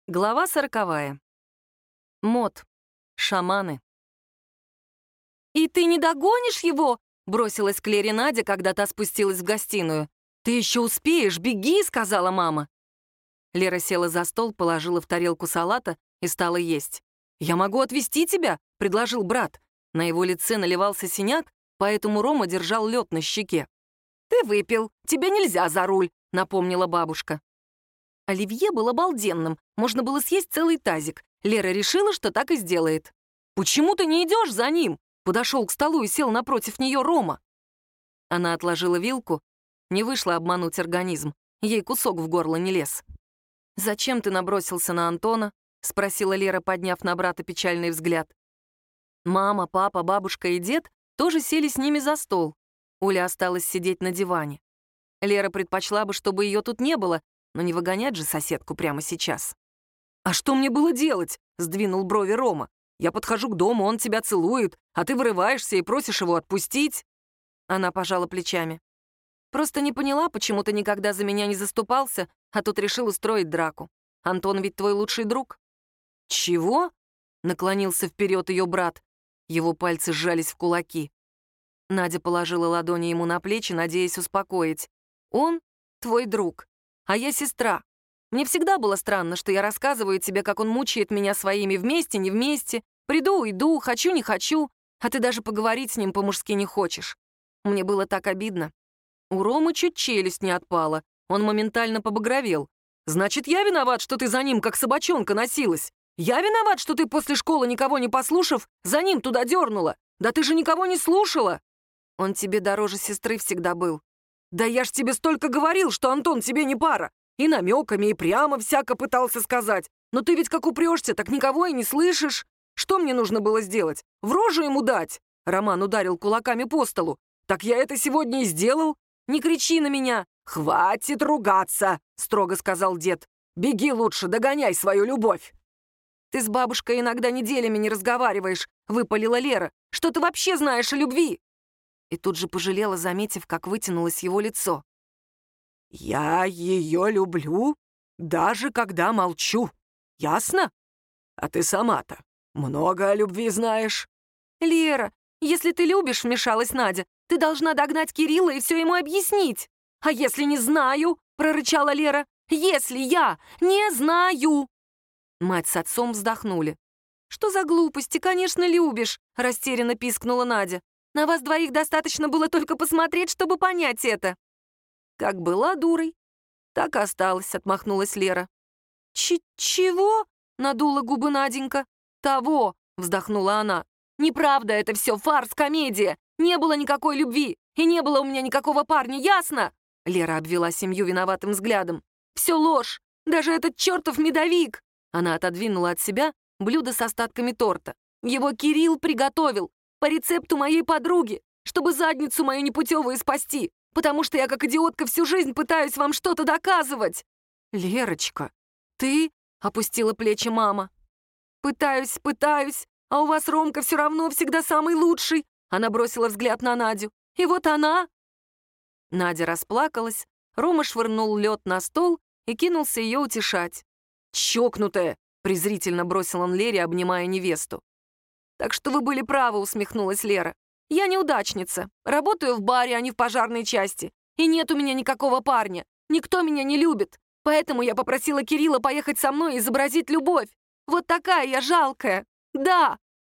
Глава 40. Мод. Шаманы. «И ты не догонишь его?» — бросилась к Лере Надя, когда та спустилась в гостиную. «Ты еще успеешь, беги!» — сказала мама. Лера села за стол, положила в тарелку салата и стала есть. «Я могу отвезти тебя», — предложил брат. На его лице наливался синяк, поэтому Рома держал лед на щеке. «Ты выпил, тебе нельзя за руль», — напомнила бабушка. Оливье был обалденным, можно было съесть целый тазик. Лера решила, что так и сделает. «Почему ты не идешь за ним?» Подошел к столу и сел напротив нее Рома. Она отложила вилку. Не вышло обмануть организм. Ей кусок в горло не лез. «Зачем ты набросился на Антона?» — спросила Лера, подняв на брата печальный взгляд. Мама, папа, бабушка и дед тоже сели с ними за стол. Оля осталась сидеть на диване. Лера предпочла бы, чтобы ее тут не было, но не выгонять же соседку прямо сейчас. «А что мне было делать?» — сдвинул брови Рома. «Я подхожу к дому, он тебя целует, а ты вырываешься и просишь его отпустить». Она пожала плечами. «Просто не поняла, почему ты никогда за меня не заступался, а тут решил устроить драку. Антон ведь твой лучший друг». «Чего?» — наклонился вперед ее брат. Его пальцы сжались в кулаки. Надя положила ладони ему на плечи, надеясь успокоить. «Он твой друг, а я сестра. Мне всегда было странно, что я рассказываю тебе, как он мучает меня своими вместе, не вместе. Приду, уйду, хочу, не хочу, а ты даже поговорить с ним по-мужски не хочешь. Мне было так обидно». У Ромы чуть челюсть не отпала. Он моментально побагровел. «Значит, я виноват, что ты за ним, как собачонка, носилась? Я виноват, что ты после школы, никого не послушав, за ним туда дернула? Да ты же никого не слушала!» «Он тебе дороже сестры всегда был». «Да я ж тебе столько говорил, что Антон тебе не пара. И намеками, и прямо всяко пытался сказать. Но ты ведь как упрешься, так никого и не слышишь. Что мне нужно было сделать? В рожу ему дать?» Роман ударил кулаками по столу. «Так я это сегодня и сделал. Не кричи на меня!» «Хватит ругаться!» — строго сказал дед. «Беги лучше, догоняй свою любовь!» «Ты с бабушкой иногда неделями не разговариваешь», — выпалила Лера. «Что ты вообще знаешь о любви?» И тут же пожалела, заметив, как вытянулось его лицо. «Я ее люблю, даже когда молчу. Ясно? А ты сама-то много о любви знаешь». «Лера, если ты любишь», — вмешалась Надя, «ты должна догнать Кирилла и все ему объяснить». «А если не знаю?» — прорычала Лера. «Если я не знаю!» Мать с отцом вздохнули. «Что за глупости? Конечно, любишь!» — растерянно пискнула Надя. «На вас двоих достаточно было только посмотреть, чтобы понять это». «Как была дурой, так и осталась», — отмахнулась Лера. «Чего?» — надула губы Наденька. «Того!» — вздохнула она. «Неправда это все, фарс, комедия. Не было никакой любви, и не было у меня никакого парня, ясно?» Лера обвела семью виноватым взглядом. «Все ложь! Даже этот чертов медовик!» Она отодвинула от себя блюдо с остатками торта. «Его Кирилл приготовил по рецепту моей подруги, чтобы задницу мою непутевую спасти, потому что я как идиотка всю жизнь пытаюсь вам что-то доказывать». «Лерочка, ты?» — опустила плечи мама. «Пытаюсь, а у вас Ромка все равно всегда самый лучший». Она бросила взгляд на Надю. «И вот она...» Надя расплакалась, Рома швырнул лед на стол и кинулся ее утешать. «Чокнутая!» — презрительно бросил он Лере, обнимая невесту. «Так что вы были правы», — усмехнулась Лера. «Я неудачница. Работаю в баре, а не в пожарной части. И нет у меня никакого парня. Никто меня не любит. Поэтому я попросила Кирилла поехать со мной и изобразить любовь. Вот такая я жалкая. Да!»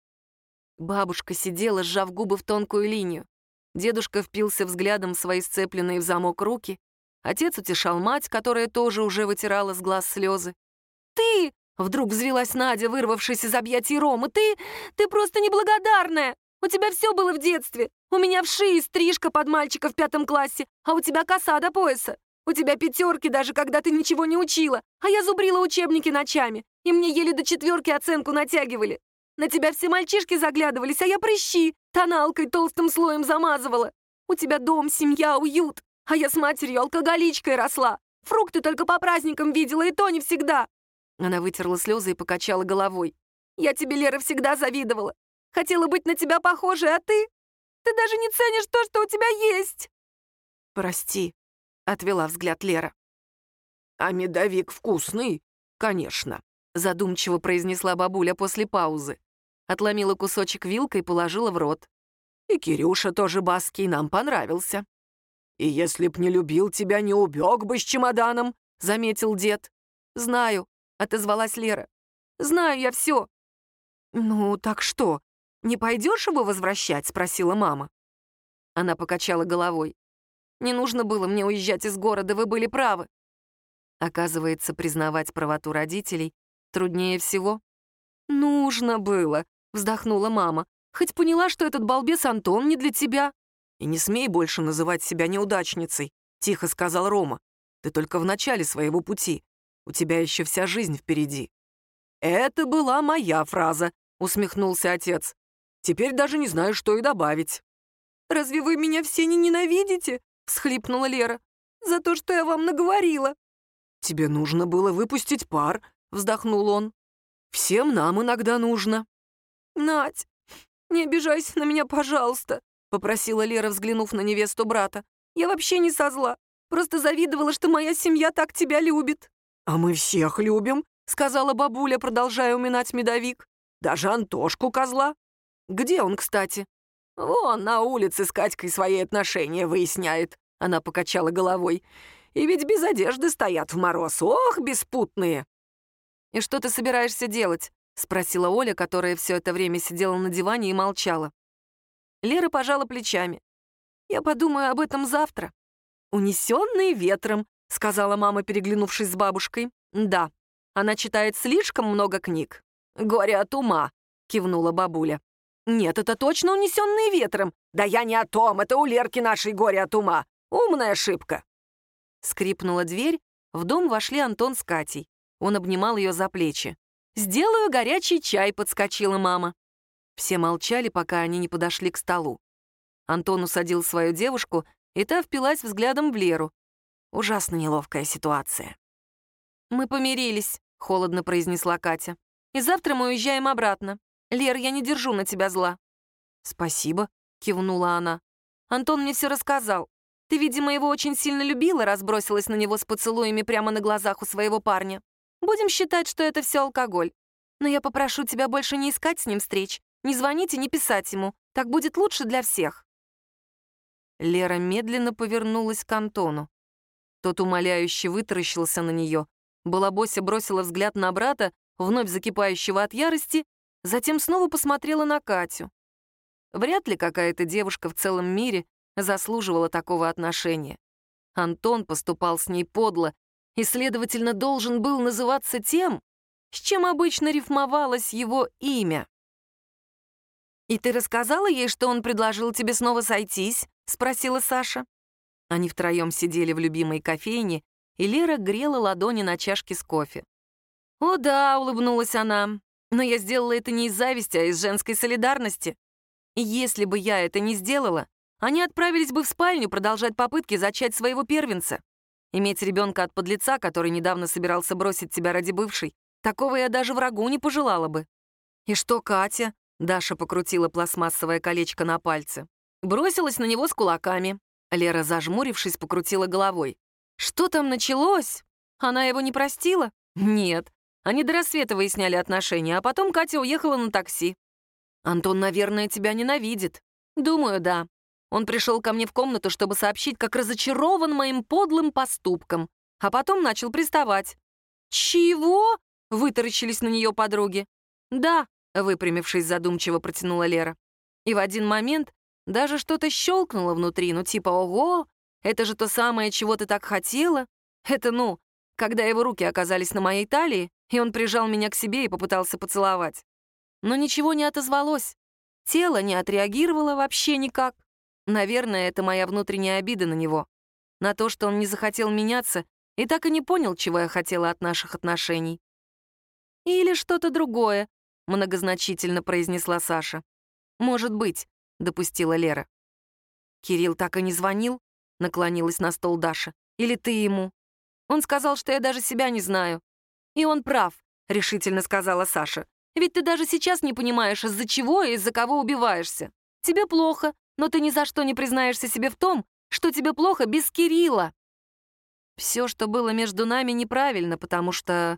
Бабушка сидела, сжав губы в тонкую линию. Дедушка впился взглядом в свои сцепленные в замок руки. Отец утешал мать, которая тоже уже вытирала с глаз слезы. «Ты!» — вдруг взвилась Надя, вырвавшись из объятий Ромы. «Ты просто неблагодарная! У тебя все было в детстве. У меня вши и стрижка под мальчика в 5 классе, а у тебя коса до пояса. У тебя 5 даже когда ты ничего не учила, а я зубрила учебники ночами, и мне еле до 4 оценку натягивали. На тебя все мальчишки заглядывались, а я прыщи тоналкой толстым слоем замазывала. У тебя дом, семья, уют, а я с матерью алкоголичкой росла. Фрукты только по праздникам видела, и то не всегда». Она вытерла слезы и покачала головой. «Я тебе, Лера, всегда завидовала. Хотела быть на тебя похожей, а ты? Ты даже не ценишь то, что у тебя есть!» «Прости», — отвела взгляд Лера. «А медовик вкусный, конечно», задумчиво произнесла бабуля после паузы. Отломила кусочек вилкой и положила в рот. «И Кирюша тоже баский, нам понравился». «И если б не любил тебя, не убег бы с чемоданом», — заметил дед. «Знаю», — отозвалась Лера. «Знаю я все». «Ну, так что, не пойдешь его возвращать?» — спросила мама. Она покачала головой. «Не нужно было мне уезжать из города, вы были правы». Оказывается, признавать правоту родителей труднее всего. «Нужно было», — вздохнула мама. «Хоть поняла, что этот балбес Антон не для тебя». «И не смей больше называть себя неудачницей», — тихо сказал Рома. «Ты только в начале своего пути. У тебя еще вся жизнь впереди». «Это была моя фраза», — усмехнулся отец. «Теперь даже не знаю, что и добавить». «Разве вы меня все не ненавидите?» — всхлипнула Лера. «За то, что я вам наговорила». «Тебе нужно было выпустить пар», — вздохнул он. «Всем нам иногда нужно». «Надь, не обижайся на меня, пожалуйста», — попросила Лера, взглянув на невесту брата. «Я вообще не со зла. Просто завидовала, что моя семья так тебя любит». «А мы всех любим», — сказала бабуля, продолжая уминать медовик. «Даже Антошку козла». «Где он, кстати?» «Вон на улице с Катькой свои отношения выясняет», — она покачала головой. «И ведь без одежды стоят в мороз. Ох, беспутные!» «И что ты собираешься делать?» — спросила Оля, которая все это время сидела на диване и молчала. Лера пожала плечами. «Я подумаю об этом завтра». «Унесенные ветром», — сказала мама, переглянувшись с бабушкой. «Да, она читает слишком много книг». «Горе от ума», — кивнула бабуля. «Нет, это точно унесенные ветром. Да я не о том, это у Лерки нашей горе от ума. Умная ошибка». Скрипнула дверь, в дом вошли Антон с Катей. Он обнимал ее за плечи. «Сделаю горячий чай», — подскочила мама. Все молчали, пока они не подошли к столу. Антон усадил свою девушку, и та впилась взглядом в Леру. Ужасно неловкая ситуация. «Мы помирились», — холодно произнесла Катя. «И завтра мы уезжаем обратно. Лер, я не держу на тебя зла». «Спасибо», — кивнула она. «Антон мне все рассказал. Ты, видимо, его очень сильно любила, раз бросилась на него с поцелуями прямо на глазах у своего парня. Будем считать, что это все алкоголь. Но я попрошу тебя больше не искать с ним встреч, не звонить и не писать ему. Так будет лучше для всех». Лера медленно повернулась к Антону. Тот умоляюще вытаращился на нее. Балабося бросила взгляд на брата, вновь закипающего от ярости, затем снова посмотрела на Катю. Вряд ли какая-то девушка в целом мире заслуживала такого отношения. Антон поступал с ней подло и, следовательно, должен был называться тем, с чем обычно рифмовалось его имя. «И ты рассказала ей, что он предложил тебе снова сойтись?» — спросила Саша. Они втроем сидели в любимой кофейне, и Лера грела ладони на чашке с кофе. «О да», — улыбнулась она, — «но я сделала это не из зависти, а из женской солидарности. И если бы я это не сделала, они отправились бы в спальню продолжать попытки зачать своего первенца. Иметь ребенка от подлеца, который недавно собирался бросить тебя ради бывшей, такого я даже врагу не пожелала бы». «И что, Катя?» — Даша покрутила пластмассовое колечко на пальце. «Бросилась на него с кулаками». Лера, зажмурившись, покрутила головой. «Что там началось? Она его не простила?» «Нет. Они до рассвета выясняли отношения, а потом Катя уехала на такси». «Антон, наверное, тебя ненавидит». «Думаю, да. Он пришел ко мне в комнату, чтобы сообщить, как разочарован моим подлым поступком, а потом начал приставать». «Чего?» — вытаращились на нее подруги. «Да», — выпрямившись, задумчиво протянула Лера. И в один момент даже что-то щелкнуло внутри, ну типа «Ого, это же то самое, чего ты так хотела». Это, когда его руки оказались на моей талии, и он прижал меня к себе и попытался поцеловать. Но ничего не отозвалось. Тело не отреагировало вообще никак. Наверное, это моя внутренняя обида на него. На то, что он не захотел меняться и так и не понял, чего я хотела от наших отношений. «Или что-то другое», — многозначительно произнесла Саша. «Может быть», — допустила Лера. «Кирилл так и не звонил?» — наклонилась на стол Даша. «Или ты ему?» «Он сказал, что я даже себя не знаю». «И он прав», — решительно сказала Саша. «Ведь ты даже сейчас не понимаешь, из-за чего и из-за кого убиваешься. Тебе плохо, но ты ни за что не признаешься себе в том, что тебе плохо без Кирилла». Все, что было между нами, неправильно, потому что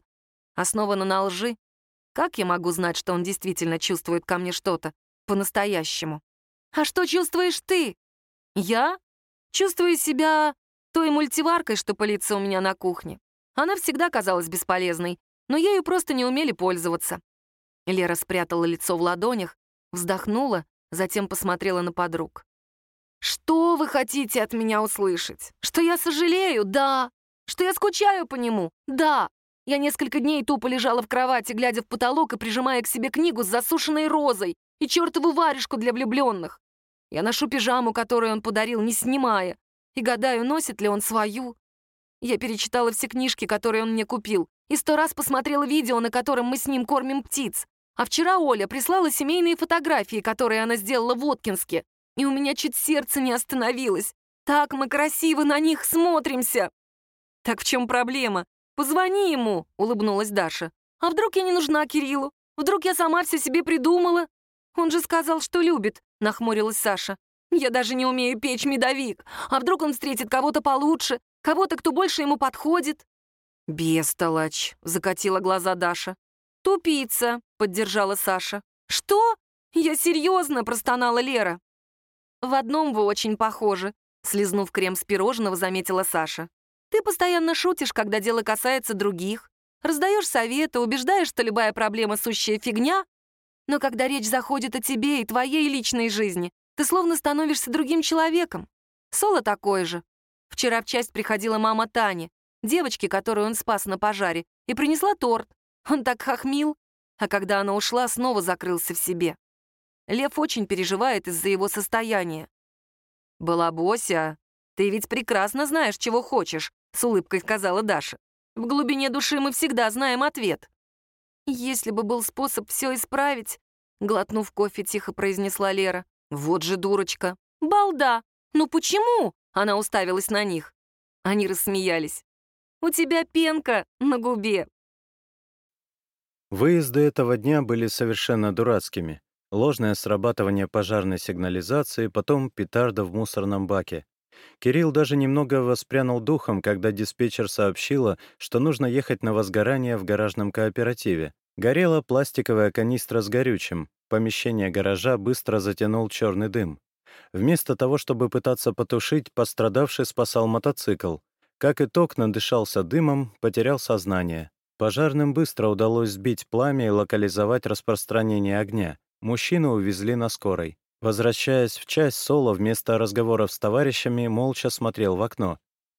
основано на лжи. Как я могу знать, что он действительно чувствует ко мне что-то по-настоящему? А что чувствуешь ты? Я чувствую себя той мультиваркой, что пылится у меня на кухне. Она всегда казалась бесполезной, но ею просто не умели пользоваться. Лера спрятала лицо в ладонях, вздохнула, затем посмотрела на подруг. «Что вы хотите от меня услышать? Что я сожалею? Да. Что я скучаю по нему? Да. Я несколько дней тупо лежала в кровати, глядя в потолок и прижимая к себе книгу с засушенной розой и чертову варежку для влюбленных. Я ношу пижаму, которую он подарил, не снимая, и гадаю, носит ли он свою. Я перечитала все книжки, которые он мне купил, и 100 раз посмотрела видео, на котором мы с ним кормим птиц. А вчера Оля прислала семейные фотографии, которые она сделала в Воткинске, и у меня чуть сердце не остановилось. Так мы красиво на них смотримся. Так в чем проблема? Позвони ему, улыбнулась Даша. А вдруг я не нужна Кириллу? Вдруг я сама все себе придумала? Он же сказал, что любит, нахмурилась Саша. Я даже не умею печь медовик. А вдруг он встретит кого-то получше, кого-то, кто больше ему подходит? «Бестолочь», — закатила глаза Даша. «Тупица», — поддержала Саша. «Что? Я серьезно», — простонала Лера. «В одном вы очень похожи», — слизнув крем с пирожного, заметила Саша. «Ты постоянно шутишь, когда дело касается других, раздаешь советы, убеждаешь, что любая проблема — сущая фигня, но когда речь заходит о тебе и твоей личной жизни, ты словно становишься другим человеком. Соло такой же. Вчера в часть приходила мама Тани, девочки, которую он спас на пожаре, и принесла торт. Он так хохмил, а когда она ушла, снова закрылся в себе. Лев очень переживает из-за его состояния. «Балабося, ты ведь прекрасно знаешь, чего хочешь», — с улыбкой сказала Даша. «В глубине души мы всегда знаем ответ». «Если бы был способ все исправить», — глотнув кофе, тихо произнесла Лера. «Вот же дурочка». «Балда! Ну почему?» — она уставилась на них. Они рассмеялись. «У тебя пенка на губе». Выезды этого дня были совершенно дурацкими. Ложное срабатывание пожарной сигнализации, потом петарда в мусорном баке. Кирилл даже немного воспрянул духом, когда диспетчер сообщила, что нужно ехать на возгорание в гаражном кооперативе. Горела пластиковая канистра с горючим. Помещение гаража быстро затянул черный дым. Вместо того, чтобы пытаться потушить, пострадавший спасал мотоцикл. Как итог, надышался дымом, потерял сознание. Пожарным быстро удалось сбить пламя и локализовать распространение огня. Мужчину увезли на скорой. Возвращаясь в часть, Соло вместо разговоров с товарищами молча смотрел в окно.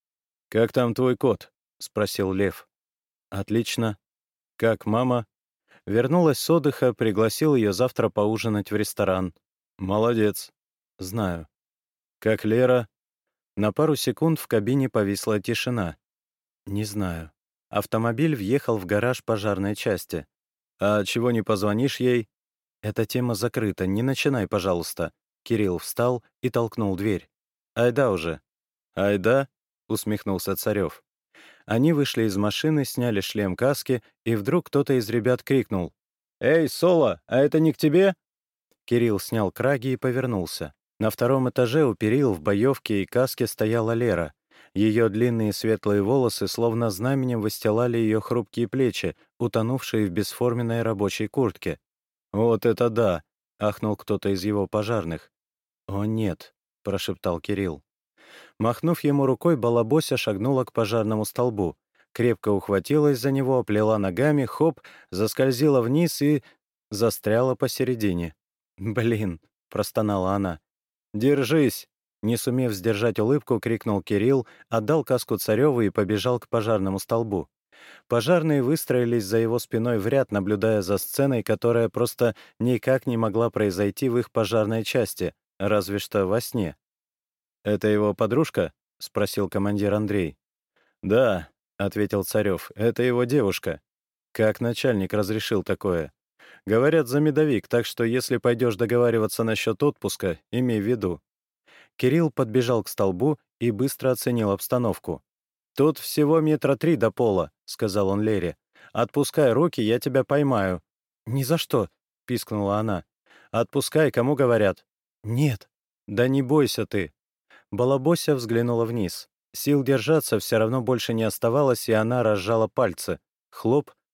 «Как там твой кот?» — спросил Лев. «Отлично. Как мама?» Вернулась с отдыха, пригласил ее завтра поужинать в ресторан. «Молодец. Знаю. Как Лера?» На пару секунд в кабине повисла тишина. «Не знаю». Автомобиль въехал в гараж пожарной части. «А чего не позвонишь ей?» «Эта тема закрыта, не начинай, пожалуйста». Кирилл встал и толкнул дверь. «Айда уже». «Айда?» — усмехнулся Царев. Они вышли из машины, сняли шлем-каски, и вдруг кто-то из ребят крикнул. «Эй, Соло, а это не к тебе?» Кирилл снял краги и повернулся. На втором этаже у перил в боевке и каске стояла Лера. Ее длинные светлые волосы словно знаменем выстилали ее хрупкие плечи, утонувшие в бесформенной рабочей куртке. «Вот это да!» — ахнул кто-то из его пожарных. «О, нет!» — прошептал Кирилл. Махнув ему рукой, Балабося шагнула к пожарному столбу. Крепко ухватилась за него, оплела ногами, хоп, заскользила вниз и застряла посередине. «Блин!» — простонала она. «Держись!» Не сумев сдержать улыбку, крикнул Кирилл, отдал каску Цареву и побежал к пожарному столбу. Пожарные выстроились за его спиной в ряд, наблюдая за сценой, которая просто никак не могла произойти в их пожарной части, разве что во сне. «Это его подружка?» — спросил командир Андрей. «Да», — ответил Царев, — «это его девушка». «Как начальник разрешил такое?» «Говорят, за медовик, так что если пойдешь договариваться насчет отпуска, имей в виду». Кирилл подбежал к столбу и быстро оценил обстановку. «Тут всего 3 метра до пола», — сказал он Лере. «Отпускай руки, я тебя поймаю». «Ни за что», — пискнула она. «Отпускай, кому говорят». «Нет». «Да не бойся ты». Балабося взглянула вниз. Сил держаться все равно больше не оставалось, и она разжала пальцы. Хлоп,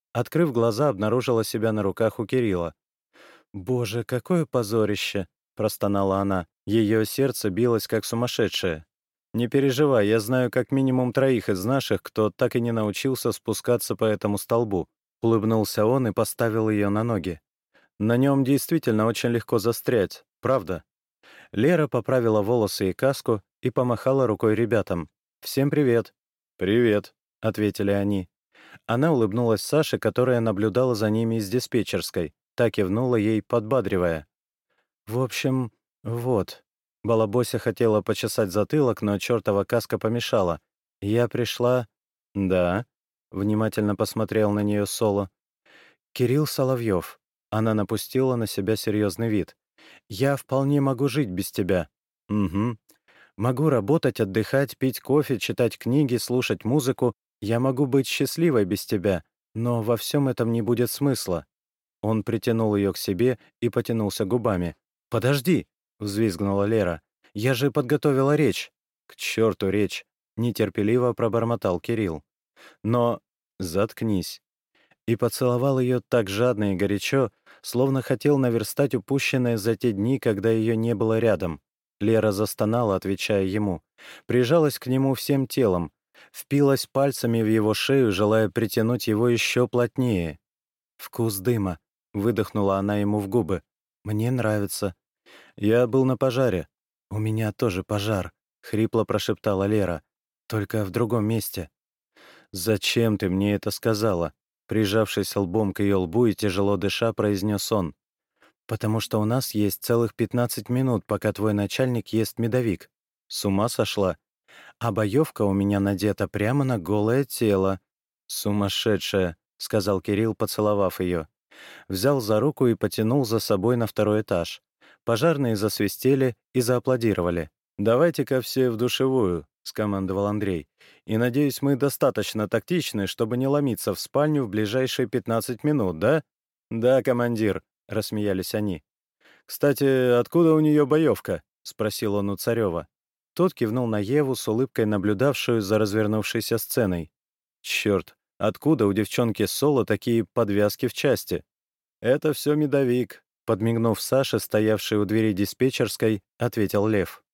Открыв глаза, обнаружила себя на руках у Кирилла. «Боже, какое позорище!» — простонала она. Ее сердце билось как сумасшедшее. «Не переживай, я знаю как минимум 3 из наших, кто так и не научился спускаться по этому столбу». Улыбнулся он и поставил ее на ноги. «На нем действительно очень легко застрять, правда?» Лера поправила волосы и каску и помахала рукой ребятам. «Всем привет!» «Привет!» — ответили они. Она улыбнулась Саше, которая наблюдала за ними из диспетчерской. Та кивнула ей, подбадривая. «В общем, вот». Балабося хотела почесать затылок, но чертова каска помешала. «Я пришла...» «Да», — внимательно посмотрел на нее Соло. «Кирилл Соловьев». Она напустила на себя серьезный вид. «Я вполне могу жить без тебя». «Угу. Могу работать, отдыхать, пить кофе, читать книги, слушать музыку. Я могу быть счастливой без тебя, но во всем этом не будет смысла». Он притянул ее к себе и потянулся губами. «Подожди!» — взвизгнула Лера. «Я же подготовила речь!» «К черту речь!» — нетерпеливо пробормотал Кирилл. «Но...» «Заткнись!» И поцеловал ее так жадно и горячо, словно хотел наверстать упущенное за те дни, когда ее не было рядом. Лера застонала, отвечая ему. Прижалась к нему всем телом, впилась пальцами в его шею, желая притянуть его еще плотнее. «Вкус дыма», — выдохнула она ему в губы. «Мне нравится». «Я был на пожаре». «У меня тоже пожар», — хрипло прошептала Лера. «Только в другом месте». «Зачем ты мне это сказала?» Прижавшись лбом к ее лбу и тяжело дыша, произнес он. «Потому что у нас есть целых 15 минут, пока твой начальник ест медовик». «С ума сошла?» «А боевка у меня надета прямо на голое тело». «Сумасшедшая», — сказал Кирилл, поцеловав ее. Взял за руку и потянул за собой на 2-й этаж. Пожарные засвистели и зааплодировали. «Давайте-ка все в душевую», — скомандовал Андрей. «И, надеюсь, мы достаточно тактичны, чтобы не ломиться в спальню в ближайшие 15 минут, да?» «Да, командир», — рассмеялись они. «Кстати, откуда у нее боевка?» — спросил он у Царева. Тот кивнул на Еву с улыбкой, наблюдавшую за развернувшейся сценой. «Черт, откуда у девчонки Соло такие подвязки в части?» «Это все медовик», — подмигнув Саше, стоявшей у двери диспетчерской, ответил Лев.